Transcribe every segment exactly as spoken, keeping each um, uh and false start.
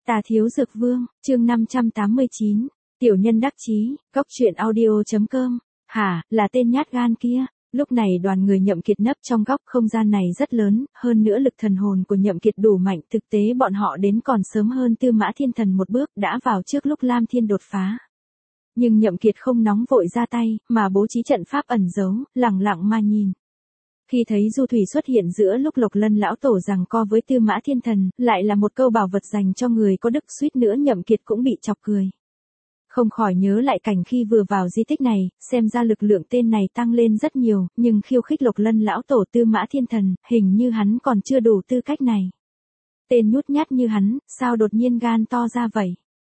Tà Thiếu Dược Vương, chương năm trăm tám mươi chín, tiểu nhân đắc chí, cốc truyện audio chấm com. Hả, là tên nhát gan kia. Lúc này đoàn người Nhậm Kiệt nấp trong góc không gian này rất lớn, hơn nữa lực thần hồn của Nhậm Kiệt đủ mạnh, thực tế bọn họ đến còn sớm hơn Tư Mã Thiên Thần một bước, đã vào trước lúc Lam Thiên đột phá. Nhưng Nhậm Kiệt không nóng vội ra tay, mà bố trí trận pháp ẩn giấu, lặng lặng mà nhìn. Khi thấy Du Thủy xuất hiện giữa lúc Lộc Lân lão tổ giằng co với Tư Mã Thiên Thần, lại là một câu bảo vật dành cho người có đức, suýt nữa Nhậm Kiệt cũng bị chọc cười. Không khỏi nhớ lại cảnh khi vừa vào di tích này, xem ra lực lượng tên này tăng lên rất nhiều, nhưng khiêu khích Lộc Lân lão tổ Tư Mã Thiên Thần, hình như hắn còn chưa đủ tư cách này. Tên nhút nhát như hắn, sao đột nhiên gan to ra vậy?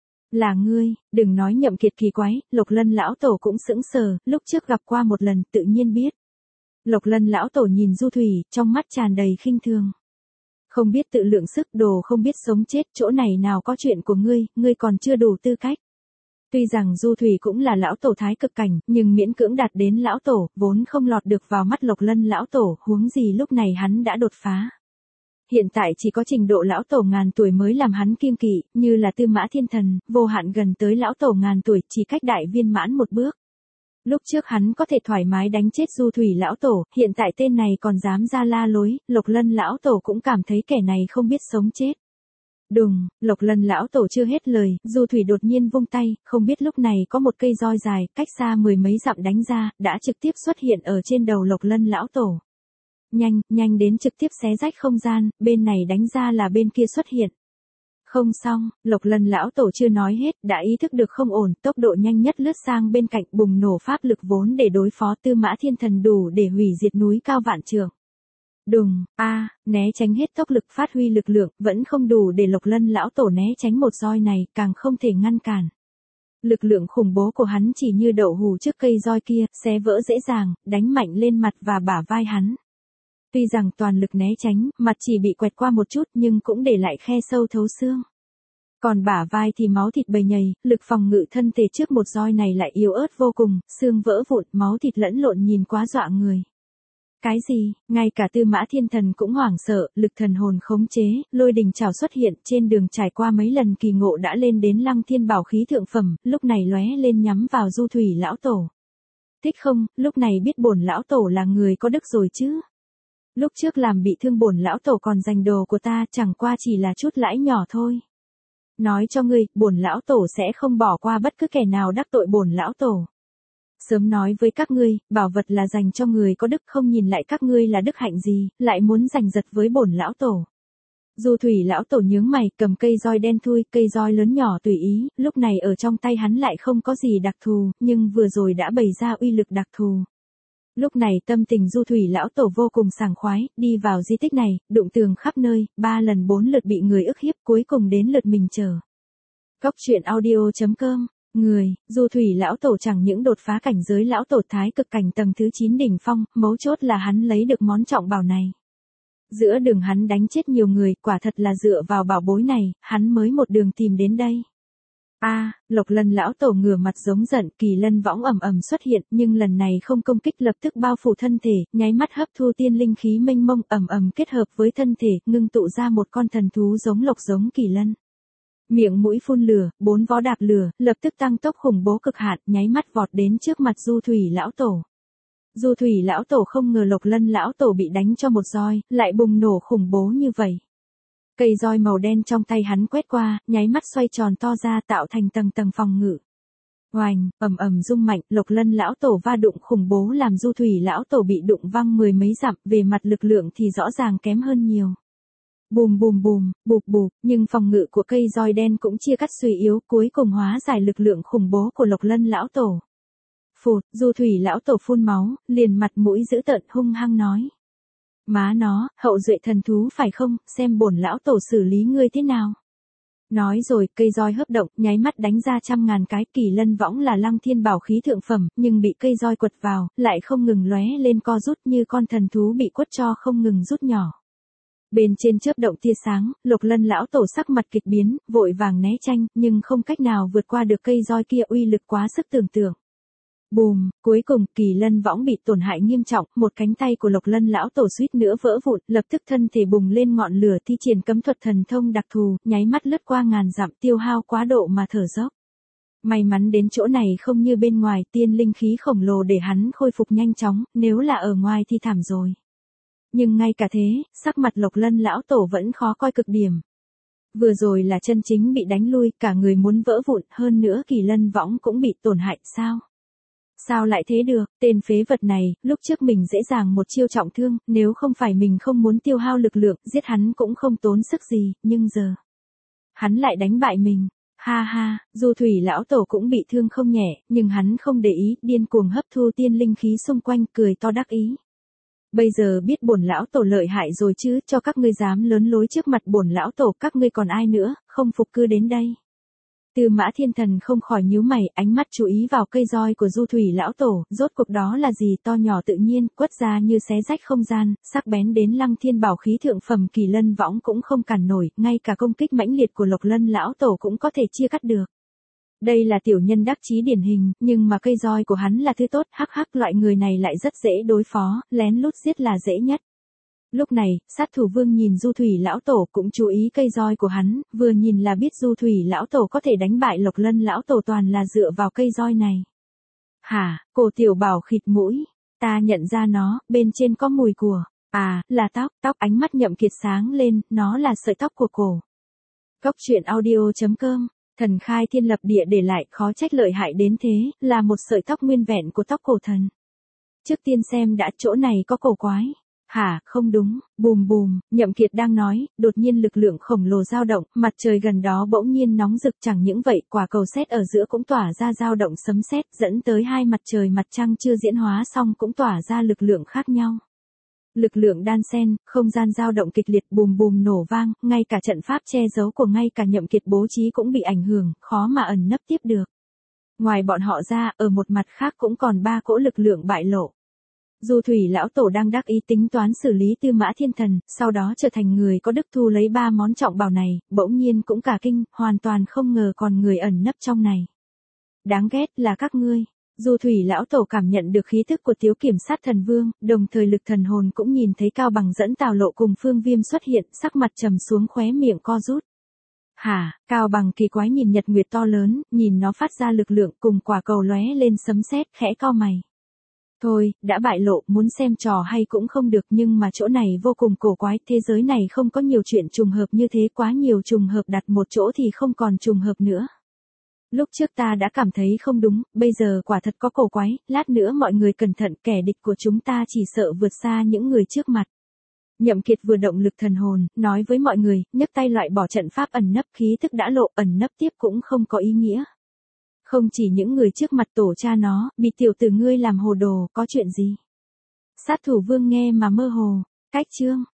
Là ngươi, đừng nói Nhậm Kiệt kỳ quái, Lộc Lân lão tổ cũng sững sờ, lúc trước gặp qua một lần, tự nhiên biết. Lộc Lân lão tổ nhìn Du Thủy, trong mắt tràn đầy khinh thường. Không biết tự lượng sức, đồ không biết sống chết, chỗ này nào có chuyện của ngươi, ngươi còn chưa đủ tư cách. Tuy rằng Du Thủy cũng là lão tổ thái cực cảnh, nhưng miễn cưỡng đạt đến lão tổ, vốn không lọt được vào mắt Lộc Lân lão tổ, huống gì lúc này hắn đã đột phá. Hiện tại chỉ có trình độ lão tổ ngàn tuổi mới làm hắn kiêng kỵ, như là Tư Mã Thiên Thần, vô hạn gần tới lão tổ ngàn tuổi, chỉ cách đại viên mãn một bước. Lúc trước hắn có thể thoải mái đánh chết Du Thủy lão tổ, hiện tại tên này còn dám ra la lối, Lộc Lân lão tổ cũng cảm thấy kẻ này không biết sống chết. Đùng, Lộc Lân lão tổ chưa hết lời, Du Thủy đột nhiên vung tay, không biết lúc này có một cây roi dài, cách xa mười mấy dặm đánh ra, đã trực tiếp xuất hiện ở trên đầu Lộc Lân lão tổ. Nhanh, nhanh đến trực tiếp xé rách không gian, bên này đánh ra là bên kia xuất hiện. Không xong, Lộc Lân lão tổ chưa nói hết, đã ý thức được không ổn, tốc độ nhanh nhất lướt sang bên cạnh, bùng nổ pháp lực vốn để đối phó Tư Mã Thiên Thần đủ để hủy diệt núi cao vạn trượng. Đùng, a, à, né tránh hết tốc lực phát huy lực lượng, vẫn không đủ để Lộc Lân lão tổ né tránh một roi này, càng không thể ngăn cản. Lực lượng khủng bố của hắn chỉ như đậu hù trước cây roi kia, xé vỡ dễ dàng, đánh mạnh lên mặt và bả vai hắn. Tuy rằng toàn lực né tránh, mặt chỉ bị quẹt qua một chút nhưng cũng để lại khe sâu thấu xương. Còn bả vai thì máu thịt bầy nhầy, lực phòng ngự thân thể trước một roi này lại yếu ớt vô cùng, xương vỡ vụn, máu thịt lẫn lộn nhìn quá dọa người. Cái gì, ngay cả Tư Mã Thiên Thần cũng hoảng sợ, lực thần hồn khống chế, lôi đình trảo xuất hiện, trên đường trải qua mấy lần kỳ ngộ đã lên đến Lăng Thiên bảo khí thượng phẩm, lúc này lóe lên nhắm vào Du Thủy lão tổ. Thích không, lúc này biết bổn lão tổ là người có đức rồi chứ. Lúc trước làm bị thương bổn lão tổ còn giành đồ của ta, chẳng qua chỉ là chút lãi nhỏ thôi. Nói cho ngươi, bổn lão tổ sẽ không bỏ qua bất cứ kẻ nào đắc tội bổn lão tổ. Sớm nói với các ngươi, bảo vật là dành cho người có đức, không nhìn lại các ngươi là đức hạnh gì, lại muốn giành giật với bổn lão tổ. Du Thủy lão tổ nhướng mày, cầm cây roi đen thui, cây roi lớn nhỏ tùy ý, lúc này ở trong tay hắn lại không có gì đặc thù, nhưng vừa rồi đã bày ra uy lực đặc thù. Lúc này tâm tình Du Thủy lão tổ vô cùng sảng khoái, đi vào di tích này, đụng tường khắp nơi, ba lần bốn lượt bị người ức hiếp, cuối cùng đến lượt mình chờ. Cốc truyện audio chấm com. Người, Du Thủy lão tổ chẳng những đột phá cảnh giới lão tổ thái cực cảnh tầng thứ chín đỉnh phong, mấu chốt là hắn lấy được món trọng bảo này. Giữa đường hắn đánh chết nhiều người, quả thật là dựa vào bảo bối này, hắn mới một đường tìm đến đây. A, à, Lộc Lân lão tổ ngửa mặt giống giận, kỳ lân võng ầm ầm xuất hiện, nhưng lần này không công kích, lập tức bao phủ thân thể, nháy mắt hấp thu tiên linh khí mênh mông, ầm ầm kết hợp với thân thể, ngưng tụ ra một con thần thú giống lộc giống kỳ lân. Miệng mũi phun lửa, bốn vó đạp lửa, lập tức tăng tốc khủng bố cực hạn, nháy mắt vọt đến trước mặt Du Thủy lão tổ. Du Thủy lão tổ không ngờ Lộc Lân lão tổ bị đánh cho một roi, lại bùng nổ khủng bố như vậy. Cây roi màu đen trong tay hắn quét qua, nháy mắt xoay tròn to ra tạo thành tầng tầng phòng ngự. Oành, ầm ầm rung mạnh, Lộc Lân lão tổ va đụng khủng bố làm Du Thủy lão tổ bị đụng văng mười mấy dặm, về mặt lực lượng thì rõ ràng kém hơn nhiều. Bùm bùm bùm, bụp bụp, nhưng phòng ngự của cây roi đen cũng chia cắt suy yếu, cuối cùng hóa giải lực lượng khủng bố của Lộc Lân lão tổ. Phụt, Du Thủy lão tổ phun máu, liền mặt mũi dữ tợn hung hăng nói. Má nó, hậu duệ thần thú phải không, xem bổn lão tổ xử lý ngươi thế nào. Nói rồi, cây roi hấp động, nháy mắt đánh ra trăm ngàn cái, kỳ lân võng là Lăng Thiên bảo khí thượng phẩm, nhưng bị cây roi quật vào, lại không ngừng lóe lên co rút như con thần thú bị quất cho không ngừng rút nhỏ. Bên trên chớp động tia sáng, Lộc Lân lão tổ sắc mặt kịch biến, vội vàng né tranh, nhưng không cách nào vượt qua được cây roi kia, uy lực quá sức tưởng tượng. Bùm, cuối cùng Kỳ Lân võng bị tổn hại nghiêm trọng, một cánh tay của Lộc Lân lão tổ suýt nữa vỡ vụn, lập tức thân thể bùng lên ngọn lửa thi triển cấm thuật thần thông đặc thù, nháy mắt lướt qua ngàn dặm tiêu hao quá độ mà thở dốc. May mắn đến chỗ này không như bên ngoài, tiên linh khí khổng lồ để hắn khôi phục nhanh chóng, nếu là ở ngoài thì thảm rồi. Nhưng ngay cả thế, sắc mặt Lộc Lân lão tổ vẫn khó coi cực điểm. Vừa rồi là chân chính bị đánh lui, cả người muốn vỡ vụn, hơn nữa Kỳ Lân võng cũng bị tổn hại, sao? Sao lại thế được, tên phế vật này, lúc trước mình dễ dàng một chiêu trọng thương, nếu không phải mình không muốn tiêu hao lực lượng, giết hắn cũng không tốn sức gì, nhưng giờ, hắn lại đánh bại mình. Ha ha, dù Thủy lão tổ cũng bị thương không nhẹ, nhưng hắn không để ý, điên cuồng hấp thu tiên linh khí xung quanh, cười to đắc ý. Bây giờ biết bổn lão tổ lợi hại rồi chứ, cho các ngươi dám lớn lối trước mặt bổn lão tổ, các ngươi còn ai nữa, không phục cứ đến đây. Tư Mã Thiên Thần không khỏi nhíu mày, ánh mắt chú ý vào cây roi của Du Thủy lão tổ, rốt cuộc đó là gì, to nhỏ tự nhiên, quất ra như xé rách không gian, sắc bén đến Lăng Thiên bảo khí thượng phẩm Kỳ Lân võng cũng không cản nổi, ngay cả công kích mãnh liệt của Lộc Lân lão tổ cũng có thể chia cắt được. Đây là tiểu nhân đắc chí điển hình, nhưng mà cây roi của hắn là thứ tốt, hắc hắc, loại người này lại rất dễ đối phó, lén lút giết là dễ nhất. Lúc này, sát thủ vương nhìn Du Thủy lão tổ cũng chú ý cây roi của hắn, vừa nhìn là biết Du Thủy lão tổ có thể đánh bại Lộc Lân lão tổ toàn là dựa vào cây roi này. Hả, cổ tiểu bảo khịt mũi, ta nhận ra nó, bên trên có mùi của, à, là tóc, tóc, ánh mắt Nhậm Kiệt sáng lên, nó là sợi tóc của cổ. Góc truyện audio chấm com, thần khai thiên lập địa để lại, khó trách lợi hại đến thế, là một sợi tóc nguyên vẹn của tóc cổ thần. Trước tiên xem đã, chỗ này có cổ quái. Hả, không đúng, bùm bùm, Nhậm Kiệt đang nói, đột nhiên lực lượng khổng lồ dao động, mặt trời gần đó bỗng nhiên nóng rực, chẳng những vậy, quả cầu sét ở giữa cũng tỏa ra dao động sấm sét, dẫn tới hai mặt trời mặt trăng chưa diễn hóa xong cũng tỏa ra lực lượng khác nhau. Lực lượng đan xen, không gian dao động kịch liệt, bùm bùm nổ vang, ngay cả trận pháp che giấu của ngay cả Nhậm Kiệt bố trí cũng bị ảnh hưởng, khó mà ẩn nấp tiếp được. Ngoài bọn họ ra, ở một mặt khác cũng còn ba cỗ lực lượng bại lộ. Du Thủy lão tổ đang đắc ý tính toán xử lý Tư Mã Thiên Thần, sau đó trở thành người có đức thu lấy ba món trọng bảo này, bỗng nhiên cũng cả kinh, hoàn toàn không ngờ còn người ẩn nấp trong này. Đáng ghét là các ngươi. Du Thủy lão tổ cảm nhận được khí tức của Tiếu Kiểm Sát Thần Vương, đồng thời lực thần hồn cũng nhìn thấy Cao Bằng dẫn Tào Lộ cùng Phương Viêm xuất hiện, sắc mặt trầm xuống, khóe miệng co rút. Hả, Cao Bằng kỳ quái nhìn nhật nguyệt to lớn, nhìn nó phát ra lực lượng cùng quả cầu lóe lên sấm sét, khẽ cau mày. Thôi, đã bại lộ, muốn xem trò hay cũng không được, nhưng mà chỗ này vô cùng cổ quái, thế giới này không có nhiều chuyện trùng hợp như thế, quá nhiều trùng hợp đặt một chỗ thì không còn trùng hợp nữa. Lúc trước ta đã cảm thấy không đúng, bây giờ quả thật có cổ quái, lát nữa mọi người cẩn thận, kẻ địch của chúng ta chỉ sợ vượt xa những người trước mặt. Nhậm Kiệt vừa động lực thần hồn, nói với mọi người, nhấc tay loại bỏ trận pháp ẩn nấp, khí thức đã lộ, ẩn nấp tiếp cũng không có ý nghĩa. Không chỉ những người trước mặt tổ cha nó, bị tiểu tử ngươi làm hồ đồ, có chuyện gì? Sát thủ vương nghe mà mơ hồ, cách chương.